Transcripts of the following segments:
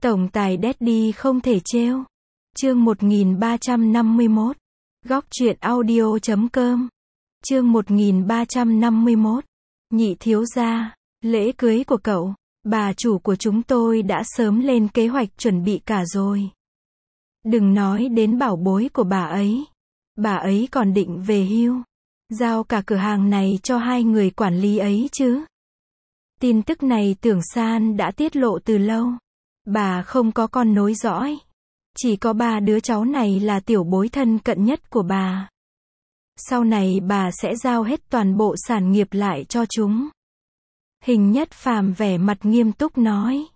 Tổng tài Daddy không thể trêu. Chương 1351. Góc truyện audio.com. Chương 1351. Nhị thiếu gia, lễ cưới của cậu, bà chủ của chúng tôi đã sớm lên kế hoạch chuẩn bị cả rồi. Đừng nói đến bảo bối của bà ấy còn định về hưu, giao cả cửa hàng này cho hai người quản lý ấy chứ. Tin tức này Tưởng San đã tiết lộ từ lâu. Bà không có con nối dõi. Chỉ có ba đứa cháu này là tiểu bối thân cận nhất của bà. Sau này bà sẽ giao hết toàn bộ sản nghiệp lại cho chúng. Hình Nhất Phàm vẻ mặt nghiêm túc nói.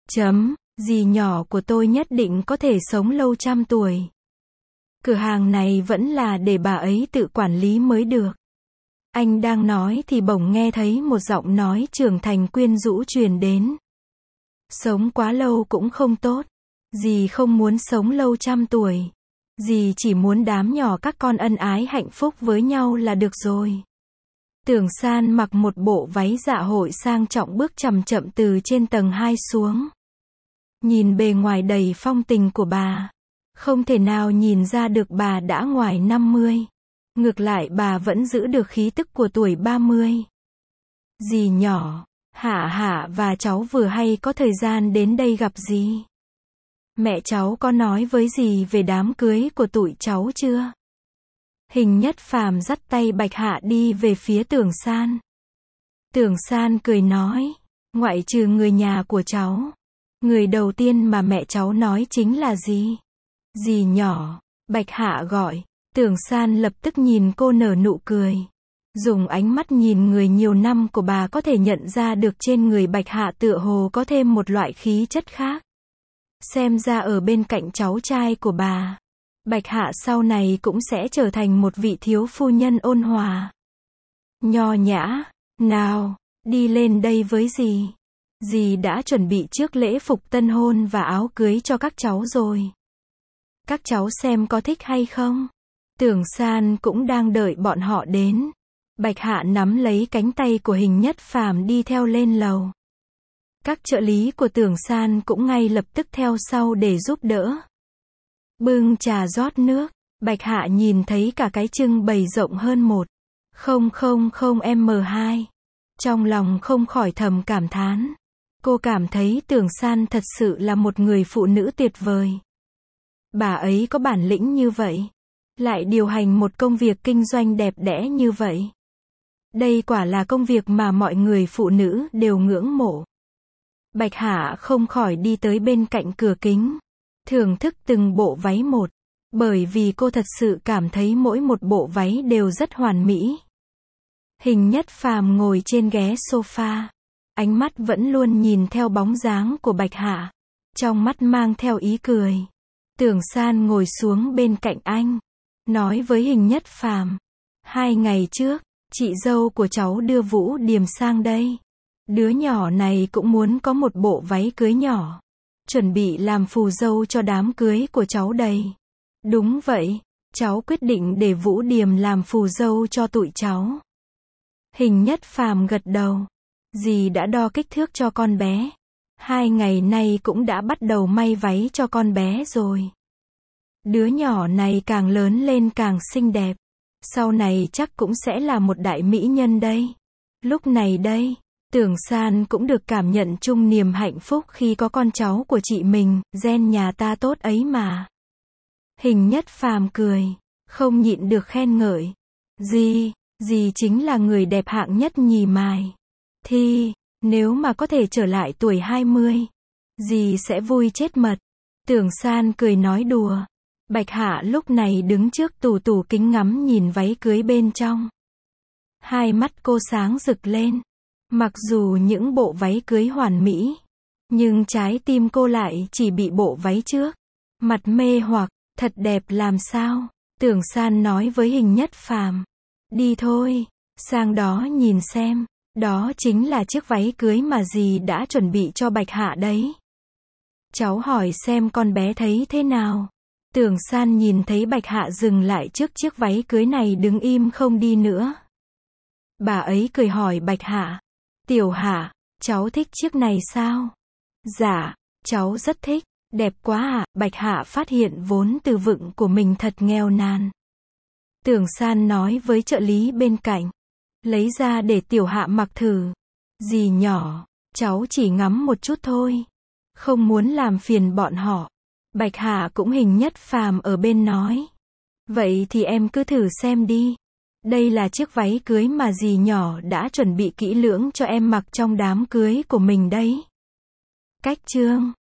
Dì nhỏ của tôi nhất định có thể sống lâu trăm tuổi. Cửa hàng này vẫn là để bà ấy tự quản lý mới được. Anh đang nói thì bỗng nghe thấy một giọng nói trưởng thành quyến rũ truyền đến. Sống quá lâu cũng không tốt. Dì không muốn sống lâu trăm tuổi. Dì chỉ muốn đám nhỏ các con ân ái hạnh phúc với nhau là được rồi. Tưởng San mặc một bộ váy dạ hội sang trọng bước chậm chậm từ trên tầng 2 xuống. Nhìn bề ngoài đầy phong tình của bà, không thể nào nhìn ra được bà đã ngoài 50. Ngược lại bà vẫn giữ được khí tức của tuổi 30. Dì nhỏ, Hạ và cháu vừa hay có thời gian đến đây gặp dì. Mẹ cháu có nói với dì về đám cưới của tụi cháu chưa? Hình Nhất Phàm dắt tay Bạch Hạ đi về phía Tưởng San. Tưởng San cười nói, ngoại trừ người nhà của cháu, người đầu tiên mà mẹ cháu nói chính là dì. Dì nhỏ, Bạch Hạ gọi. Tưởng San lập tức nhìn cô nở nụ cười. Dùng ánh mắt nhìn người nhiều năm của bà có thể nhận ra được trên người Bạch Hạ tựa hồ có thêm một loại khí chất khác. Xem ra ở bên cạnh cháu trai của bà, Bạch Hạ sau này cũng sẽ trở thành một vị thiếu phu nhân ôn hòa, nho nhã. Nào, đi lên đây với dì. Dì đã chuẩn bị trước lễ phục tân hôn và áo cưới cho các cháu rồi. Các cháu xem có thích hay không? Tưởng San cũng đang đợi bọn họ đến. Bạch Hạ nắm lấy cánh tay của Hình Nhất Phàm đi theo lên lầu. Các trợ lý của Tưởng San cũng ngay lập tức theo sau để giúp đỡ. Bưng trà rót nước, Bạch Hạ nhìn thấy cả cái trưng bày rộng hơn 1,000m2. Trong lòng không khỏi thầm cảm thán. Cô cảm thấy Tưởng San thật sự là một người phụ nữ tuyệt vời. Bà ấy có bản lĩnh như vậy, lại điều hành một công việc kinh doanh đẹp đẽ như vậy. Đây quả là công việc mà mọi người phụ nữ đều ngưỡng mộ. Bạch Hạ không khỏi đi tới bên cạnh cửa kính, thưởng thức từng bộ váy một, bởi vì cô thật sự cảm thấy mỗi một bộ váy đều rất hoàn mỹ. Hình Nhất Phàm ngồi trên ghế sofa, ánh mắt vẫn luôn nhìn theo bóng dáng của Bạch Hạ, trong mắt mang theo ý cười. Tưởng San ngồi xuống bên cạnh anh, nói với Hình Nhất Phàm, 2 ngày trước, chị dâu của cháu đưa Vũ Điềm sang đây. Đứa nhỏ này cũng muốn có một bộ váy cưới nhỏ, chuẩn bị làm phù dâu cho đám cưới của cháu đây. Đúng vậy, cháu quyết định để Vũ Điềm làm phù dâu cho tụi cháu. Hình Nhất Phàm gật đầu. Dì đã đo kích thước cho con bé. 2 ngày nay cũng đã bắt đầu may váy cho con bé rồi. Đứa nhỏ này càng lớn lên càng xinh đẹp. Sau này chắc cũng sẽ là một đại mỹ nhân đây. Lúc này đây, Tưởng San cũng được cảm nhận chung niềm hạnh phúc khi có con cháu của chị mình, gen nhà ta tốt ấy mà. Hình Nhất Phàm cười, không nhịn được khen ngợi. Dì chính là người đẹp hạng nhất nhì mài. Thì, nếu mà có thể trở lại tuổi 20, dì sẽ vui chết mật. Tưởng San cười nói đùa. Bạch Hạ lúc này đứng trước tủ kính ngắm nhìn váy cưới bên trong. Hai mắt cô sáng rực lên. Mặc dù những bộ váy cưới hoàn mỹ, nhưng trái tim cô lại chỉ bị bộ váy trước. Mặt mê hoặc, thật đẹp làm sao? Tưởng San nói với Hình Nhất Phàm. Đi thôi, sang đó nhìn xem. Đó chính là chiếc váy cưới mà dì đã chuẩn bị cho Bạch Hạ đấy. Cháu hỏi xem con bé thấy thế nào? Tưởng San nhìn thấy Bạch Hạ dừng lại trước chiếc váy cưới này đứng im không đi nữa. Bà ấy cười hỏi Bạch Hạ. Tiểu Hạ, cháu thích chiếc này sao? Dạ, Cháu rất thích. Đẹp quá ạ, Bạch Hạ phát hiện vốn từ vựng của mình thật nghèo nàn. Tưởng San nói với trợ lý bên cạnh. Lấy ra để Tiểu Hạ mặc thử. Dì nhỏ, cháu chỉ ngắm một chút thôi. Không muốn làm phiền bọn họ. Bạch Hạ cũng hình nhất phàm ở bên nói. Vậy thì em cứ thử xem đi. Đây là chiếc váy cưới mà dì nhỏ đã chuẩn bị kỹ lưỡng cho em mặc trong đám cưới của mình đấy. Cách chương